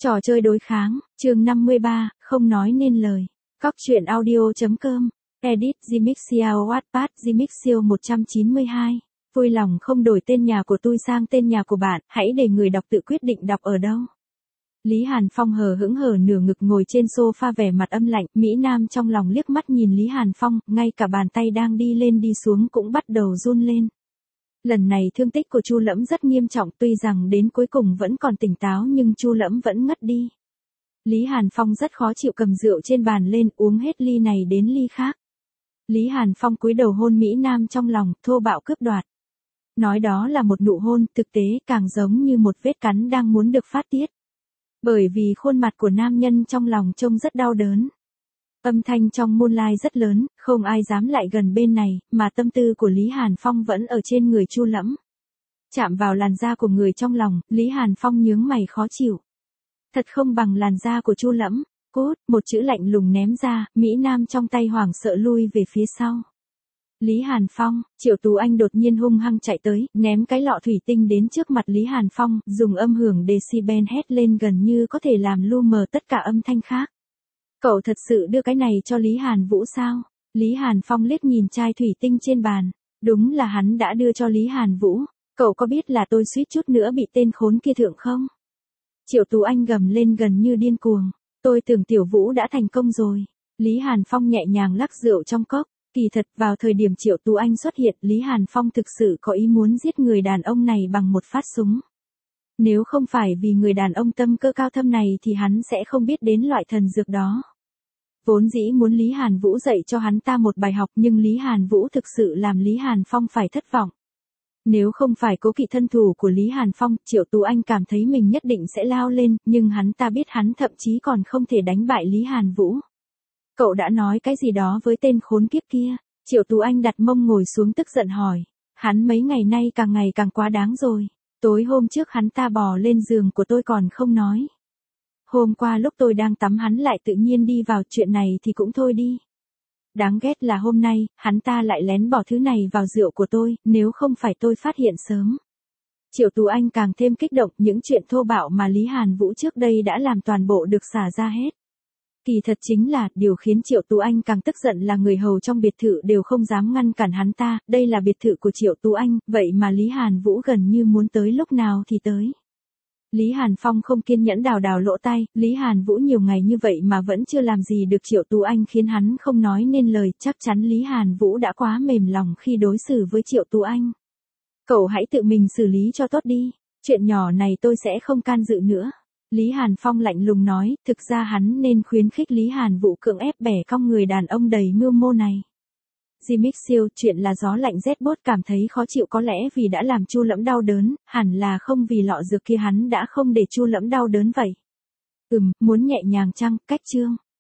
Trò chơi đối kháng, chương 53, không nói nên lời. Cóc truyện audio.com, edit Gmixio Wattpad Gmixio 192. Vui lòng không đổi tên nhà của tôi sang tên nhà của bạn, hãy để người đọc tự quyết định đọc ở đâu. Lý Hàn Phong hờ hững hở nửa ngực ngồi trên sofa vẻ mặt âm lạnh, Mỹ Nam trong lòng liếc mắt nhìn Lý Hàn Phong, ngay cả bàn tay đang đi lên đi xuống cũng bắt đầu run lên. Lần này thương tích của Chu Lẫm rất nghiêm trọng, tuy rằng đến cuối cùng vẫn còn tỉnh táo nhưng Chu Lẫm vẫn ngất đi. Lý Hàn Phong rất khó chịu cầm rượu trên bàn lên, uống hết ly này đến ly khác. Lý Hàn Phong cúi đầu hôn Mỹ Nam trong lòng, thô bạo cướp đoạt. Nói đó là một nụ hôn, thực tế càng giống như một vết cắn đang muốn được phát tiết. Bởi vì khuôn mặt của nam nhân trong lòng trông rất đau đớn. Âm thanh trong moonlight rất lớn, không ai dám lại gần bên này, mà tâm tư của Lý Hàn Phong vẫn ở trên người Chu Lẫm. Chạm vào làn da của người trong lòng, Lý Hàn Phong nhướng mày khó chịu. Thật không bằng làn da của Chu Lẫm. Cút, một chữ lạnh lùng ném ra, Mỹ Nam trong tay hoảng sợ lui về phía sau. Lý Hàn Phong, Triệu Tú Anh đột nhiên hung hăng chạy tới, ném cái lọ thủy tinh đến trước mặt Lý Hàn Phong, dùng âm hưởng decibel hét lên gần như có thể làm lu mờ tất cả âm thanh khác. Cậu thật sự đưa cái này cho Lý Hàn Vũ sao? Lý Hàn Phong liếc nhìn chai thủy tinh trên bàn. Đúng là hắn đã đưa cho Lý Hàn Vũ. Cậu có biết là tôi suýt chút nữa bị tên khốn kia thượng không? Triệu Tú Anh gầm lên gần như điên cuồng. Tôi tưởng Tiểu Vũ đã thành công rồi. Lý Hàn Phong nhẹ nhàng lắc rượu trong cốc. Kỳ thật vào thời điểm Triệu Tú Anh xuất hiện, Lý Hàn Phong thực sự có ý muốn giết người đàn ông này bằng một phát súng. Nếu không phải vì người đàn ông tâm cơ cao thâm này thì hắn sẽ không biết đến loại thần dược đó. Vốn dĩ muốn Lý Hàn Vũ dạy cho hắn ta một bài học nhưng Lý Hàn Vũ thực sự làm Lý Hàn Phong phải thất vọng. Nếu không phải cố kỵ thân thủ của Lý Hàn Phong, Triệu Tú Anh cảm thấy mình nhất định sẽ lao lên, nhưng hắn ta biết hắn thậm chí còn không thể đánh bại Lý Hàn Vũ. Cậu đã nói cái gì đó với tên khốn kiếp kia? Triệu Tú Anh đặt mông ngồi xuống tức giận hỏi. Hắn mấy ngày nay càng quá đáng rồi. Tối hôm trước hắn ta bò lên giường của tôi còn không nói. Hôm qua lúc tôi đang tắm hắn lại tự nhiên đi vào, chuyện này thì cũng thôi đi. Đáng ghét là hôm nay, hắn ta lại lén bỏ thứ này vào rượu của tôi, nếu không phải tôi phát hiện sớm. Triệu Tú Anh càng thêm kích động, những chuyện thô bạo mà Lý Hàn Vũ trước đây đã làm toàn bộ được xả ra hết. Kỳ thật chính là, điều khiến Triệu Tú Anh càng tức giận là người hầu trong biệt thự đều không dám ngăn cản hắn ta, đây là biệt thự của Triệu Tú Anh, vậy mà Lý Hàn Vũ gần như muốn tới lúc nào thì tới. Lý Hàn Phong không kiên nhẫn đào lỗ tai, Lý Hàn Vũ nhiều ngày như vậy mà vẫn chưa làm gì được Triệu Tú Anh khiến hắn không nói nên lời, chắc chắn Lý Hàn Vũ đã quá mềm lòng khi đối xử với Triệu Tú Anh. Cậu hãy tự mình xử lý cho tốt đi, chuyện nhỏ này tôi sẽ không can dự nữa. Lý Hàn Phong lạnh lùng nói, thực ra hắn nên khuyến khích Lý Hàn Vũ cưỡng ép bẻ cong người đàn ông đầy mưu mô này. Gmixio, chuyện là gió lạnh rét buốt cảm thấy khó chịu có lẽ vì đã làm Chu Lẫm đau đớn, hẳn là không vì lọ dược kia hắn đã không để Chu Lẫm đau đớn vậy. Muốn nhẹ nhàng chăng, cách chương.